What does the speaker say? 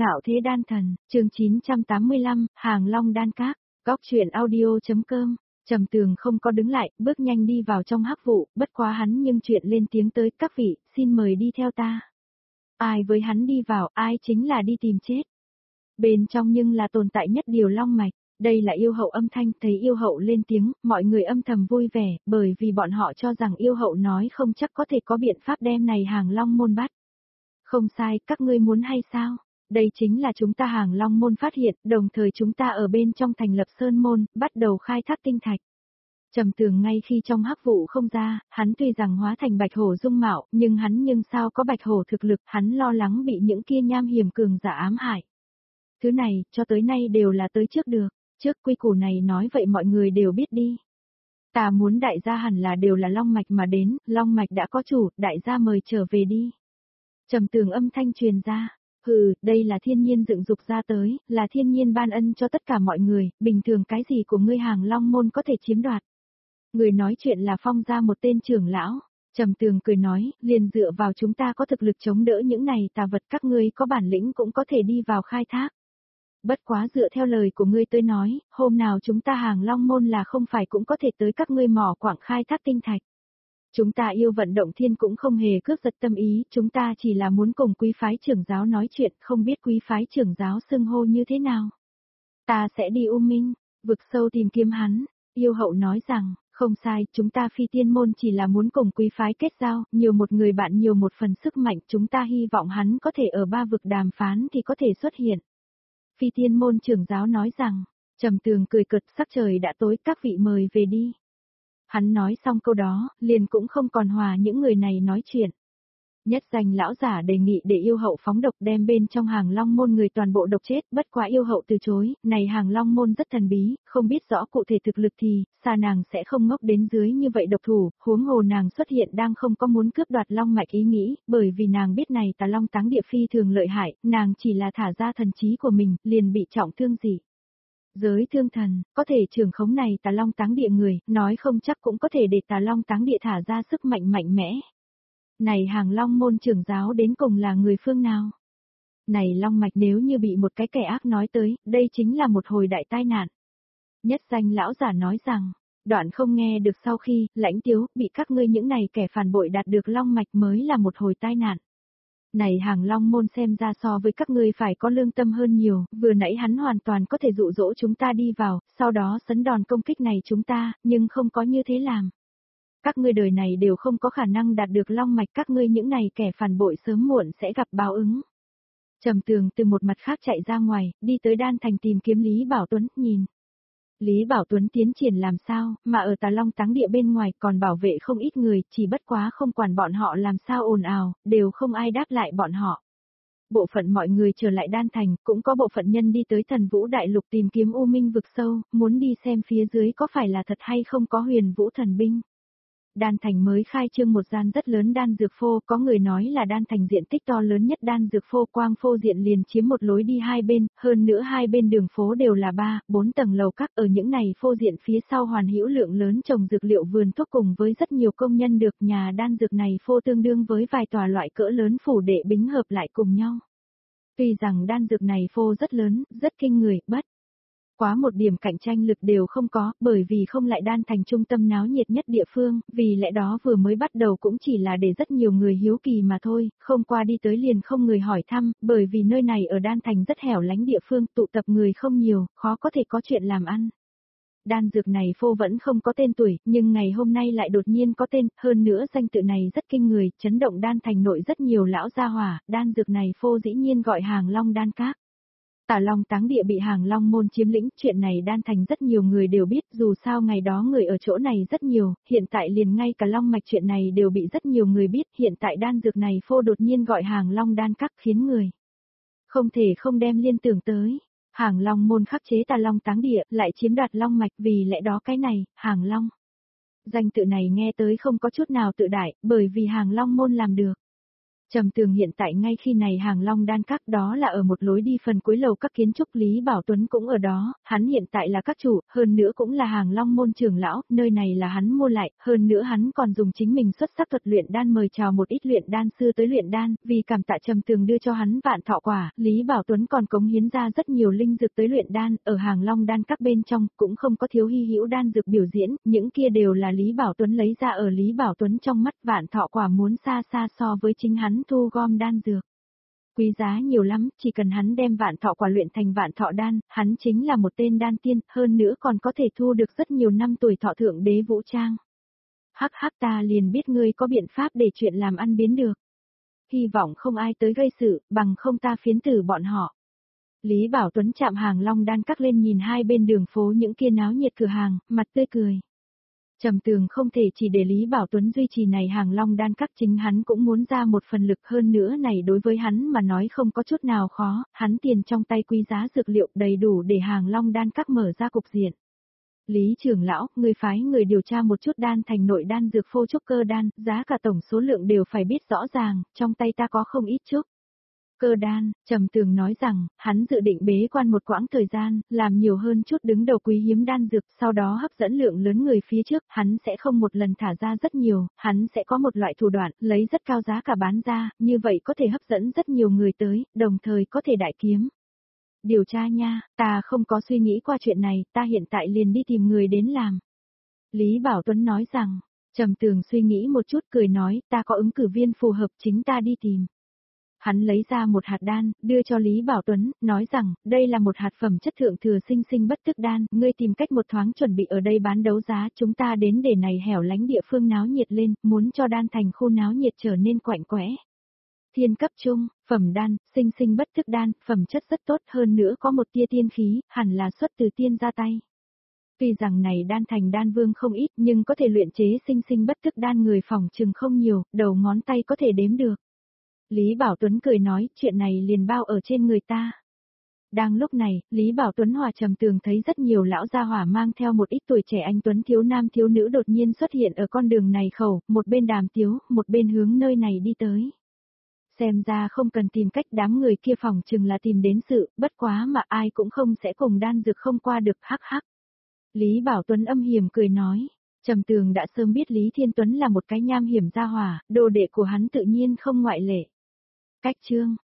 Ngạo thế đan thần, chương 985, Hàng Long đan các, góc truyện audio.com. Trầm Tường không có đứng lại, bước nhanh đi vào trong hắc vụ, bất quá hắn nhưng chuyện lên tiếng tới, các vị, xin mời đi theo ta. Ai với hắn đi vào, ai chính là đi tìm chết. Bên trong nhưng là tồn tại nhất điều long mạch, đây là yêu hậu âm thanh, thấy yêu hậu lên tiếng, mọi người âm thầm vui vẻ, bởi vì bọn họ cho rằng yêu hậu nói không chắc có thể có biện pháp đem này Hàng Long môn bắt. Không sai, các ngươi muốn hay sao? Đây chính là chúng ta Hàng Long môn phát hiện, đồng thời chúng ta ở bên trong thành lập sơn môn, bắt đầu khai thác tinh thạch. Trầm Tường ngay khi trong hắc vụ không ra, hắn tuy rằng hóa thành bạch hổ dung mạo, nhưng sao có bạch hổ thực lực, hắn lo lắng bị những kia nham hiểm cường giả ám hại. Thứ này, cho tới nay đều là tới trước được, trước quy củ này nói vậy mọi người đều biết đi. Ta muốn đại gia hẳn là đều là long mạch mà đến, long mạch đã có chủ, đại gia mời trở về đi. Trầm Tường âm thanh truyền ra. Đây là thiên nhiên dựng dục ra tới, là thiên nhiên ban ân cho tất cả mọi người, bình thường cái gì của ngươi Hàng Long môn có thể chiếm đoạt. Người nói chuyện là Phong gia một tên trưởng lão, Trầm Tường cười nói, liền dựa vào chúng ta có thực lực chống đỡ những này tà vật, các ngươi có bản lĩnh cũng có thể đi vào khai thác. Bất quá dựa theo lời của ngươi tôi nói, hôm nào chúng ta Hàng Long môn là không phải cũng có thể tới các ngươi mỏ quặng khai thác tinh thạch. Chúng ta yêu vận động thiên cũng không hề cướp giật tâm ý, chúng ta chỉ là muốn cùng quý phái trưởng giáo nói chuyện, không biết quý phái trưởng giáo xưng hô như thế nào. Ta sẽ đi U Minh, vực sâu tìm kiếm hắn, yêu hậu nói rằng, không sai, chúng ta Phi Tiên môn chỉ là muốn cùng quý phái kết giao, nhiều một người bạn nhiều một phần sức mạnh, chúng ta hy vọng hắn có thể ở ba vực đàm phán thì có thể xuất hiện. Phi Tiên môn trưởng giáo nói rằng, Trầm Tường cười cợt, sắc trời đã tối, các vị mời về đi. Hắn nói xong câu đó, liền cũng không còn hòa những người này nói chuyện. Nhất danh lão giả đề nghị để yêu hậu phóng độc đem bên trong Hàng Long môn người toàn bộ độc chết, bất quá yêu hậu từ chối, này Hàng Long môn rất thần bí, không biết rõ cụ thể thực lực thì, xa nàng sẽ không ngốc đến dưới như vậy độc thủ, huống hồ nàng xuất hiện đang không có muốn cướp đoạt long mạch ý nghĩ, bởi vì nàng biết này Tà Long Táng Địa phi thường lợi hại, nàng chỉ là thả ra thần trí của mình, liền bị trọng thương gì. Giới thương thần, có thể trưởng khống này Tà Long Táng Địa người, nói không chắc cũng có thể để Tà Long Táng Địa thả ra sức mạnh mạnh mẽ. Này Hàng Long môn trưởng giáo đến cùng là người phương nào? Này long mạch nếu như bị một cái kẻ ác nói tới, đây chính là một hồi đại tai nạn. Nhất danh lão giả nói rằng, đoạn không nghe được sau khi, Lãnh Tiếu, bị các ngươi những này kẻ phản bội đạt được long mạch mới là một hồi tai nạn. Này Hàng Long môn xem ra so với các ngươi phải có lương tâm hơn nhiều, vừa nãy hắn hoàn toàn có thể dụ dỗ chúng ta đi vào, sau đó sấn đòn công kích này chúng ta, nhưng không có như thế làm. Các ngươi đời này đều không có khả năng đạt được long mạch, các ngươi những này kẻ phản bội sớm muộn sẽ gặp báo ứng. Trầm Tường từ một mặt khác chạy ra ngoài, đi tới Đan Thành tìm kiếm Lý Bảo Tuấn, nhìn. Lý Bảo Tuấn tiến triển làm sao, mà ở Tà Long Táng Địa bên ngoài còn bảo vệ không ít người, chỉ bất quá không quản bọn họ làm sao ồn ào, đều không ai đáp lại bọn họ. Bộ phận mọi người trở lại Đan Thành, cũng có bộ phận nhân đi tới Thần Vũ Đại Lục tìm kiếm U Minh vực sâu, muốn đi xem phía dưới có phải là thật hay không có Huyền Vũ thần binh. Đan Thành mới khai trương một gian rất lớn đan dược phô, có người nói là Đan Thành diện tích to lớn nhất đan dược phô, quang phô diện liền chiếm một lối đi hai bên, hơn nữa hai bên đường phố đều là 3-4 tầng lầu các, ở những này phô diện phía sau hoàn hữu lượng lớn trồng dược liệu vườn thuốc cùng với rất nhiều công nhân được nhà đan dược này phô tương đương với vài tòa loại cỡ lớn phủ đệ bính hợp lại cùng nhau. Tuy rằng đan dược này phô rất lớn, rất kinh người, bất quá một điểm cạnh tranh lực đều không có, bởi vì không lại Đan Thành trung tâm náo nhiệt nhất địa phương, vì lẽ đó vừa mới bắt đầu cũng chỉ là để rất nhiều người hiếu kỳ mà thôi, không qua đi tới liền không người hỏi thăm, bởi vì nơi này ở Đan Thành rất hẻo lánh địa phương, tụ tập người không nhiều, khó có thể có chuyện làm ăn. Đan dược này phô vẫn không có tên tuổi, nhưng ngày hôm nay lại đột nhiên có tên, hơn nữa danh tự này rất kinh người, chấn động Đan Thành nội rất nhiều lão gia hỏa, đan dược này phô dĩ nhiên gọi Hàng Long đan các. Tà Long Táng Địa bị Hàng Long môn chiếm lĩnh, chuyện này Đan Thành rất nhiều người đều biết, dù sao ngày đó người ở chỗ này rất nhiều, hiện tại liền ngay cả long mạch chuyện này đều bị rất nhiều người biết, hiện tại đan dược này phô đột nhiên gọi Hàng Long đan các khiến người không thể không đem liên tưởng tới. Hàng Long môn khắc chế Tà Long Táng Địa, lại chiếm đoạt long mạch, vì lẽ đó cái này, Hàng Long. Danh tự này nghe tới không có chút nào tự đại, bởi vì Hàng Long môn làm được. Trầm Tường hiện tại ngay khi này Hàng Long Đan Các đó là ở một lối đi phần cuối lầu các kiến trúc, Lý Bảo Tuấn cũng ở đó, hắn hiện tại là các chủ, hơn nữa cũng là Hàng Long môn trưởng lão, nơi này là hắn mua lại, hơn nữa hắn còn dùng chính mình xuất sắc thuật luyện đan mời chào một ít luyện đan sư tới luyện đan, vì cảm tạ Trầm Tường đưa cho hắn vạn thọ quả, Lý Bảo Tuấn còn cống hiến ra rất nhiều linh dược tới luyện đan, ở Hàng Long Đan Các bên trong cũng không có thiếu hy hữu đan dược biểu diễn, những kia đều là Lý Bảo Tuấn lấy ra, ở Lý Bảo Tuấn trong mắt vạn thọ quả muốn xa xa so với chính hắn thu gom đan dược. Quý giá nhiều lắm, chỉ cần hắn đem vạn thọ quả luyện thành vạn thọ đan, hắn chính là một tên đan tiên, hơn nữa còn có thể thu được rất nhiều năm tuổi thọ thượng đế vũ trang. Hắc hắc, ta liền biết ngươi có biện pháp để chuyện làm ăn biến được. Hy vọng không ai tới gây sự, bằng không ta phiến tử bọn họ. Lý Bảo Tuấn chạm Hàng Long Đan Các lên nhìn hai bên đường phố những kia náo nhiệt cửa hàng, mặt tươi cười. Trầm Tường không thể chỉ để Lý Bảo Tuấn duy trì này Hàng Long Đan Các, chính hắn cũng muốn ra một phần lực, hơn nữa này đối với hắn mà nói không có chút nào khó, hắn tiền trong tay quý giá dược liệu đầy đủ để Hàng Long Đan Các mở ra cục diện. Lý trưởng lão, người phái người điều tra một chút đan thành nội đan dược phô trúc cơ đan, giá cả tổng số lượng đều phải biết rõ ràng, trong tay ta có không ít chút. Cơ đan, Trầm Tường nói rằng, hắn dự định bế quan một quãng thời gian, làm nhiều hơn chút đứng đầu quý hiếm đan dược, sau đó hấp dẫn lượng lớn người phía trước, hắn sẽ không một lần thả ra rất nhiều, hắn sẽ có một loại thủ đoạn, lấy rất cao giá cả bán ra, như vậy có thể hấp dẫn rất nhiều người tới, đồng thời có thể đại kiếm. Điều tra nha, ta không có suy nghĩ qua chuyện này, ta hiện tại liền đi tìm người đến làm. Lý Bảo Tuấn nói rằng, Trầm Tường suy nghĩ một chút cười nói, ta có ứng cử viên phù hợp, chính ta đi tìm. Hắn lấy ra một hạt đan, đưa cho Lý Bảo Tuấn, nói rằng, đây là một hạt phẩm chất thượng thừa sinh sinh bất tức đan, ngươi tìm cách một thoáng chuẩn bị ở đây bán đấu giá, chúng ta đến để này hẻo lánh địa phương náo nhiệt lên, muốn cho đan thành khu náo nhiệt trở nên quạnh quẽ. Thiên cấp trung, phẩm đan, sinh sinh bất tức đan, phẩm chất rất tốt, hơn nữa có một tia tiên khí, hẳn là xuất từ tiên ra tay. Tuy rằng này đan thành đan vương không ít, nhưng có thể luyện chế sinh sinh bất tức đan người phòng chừng không nhiều, đầu ngón tay có thể đếm được. Lý Bảo Tuấn cười nói, chuyện này liền bao ở trên người ta. Đang lúc này, Lý Bảo Tuấn hòa Trầm Tường thấy rất nhiều lão gia hỏa mang theo một ít tuổi trẻ anh tuấn thiếu nam thiếu nữ đột nhiên xuất hiện ở con đường này khẩu, một bên đàm tiếu, một bên hướng nơi này đi tới. Xem ra không cần tìm cách, đám người kia phòng chừng là tìm đến sự, bất quá mà ai cũng không sẽ cùng đan dược không qua được, hắc hắc. Lý Bảo Tuấn âm hiểm cười nói, Trầm Tường đã sớm biết Lý Thiên Tuấn là một cái nham hiểm gia hỏa, đồ đệ của hắn tự nhiên không ngoại lệ. Cách chương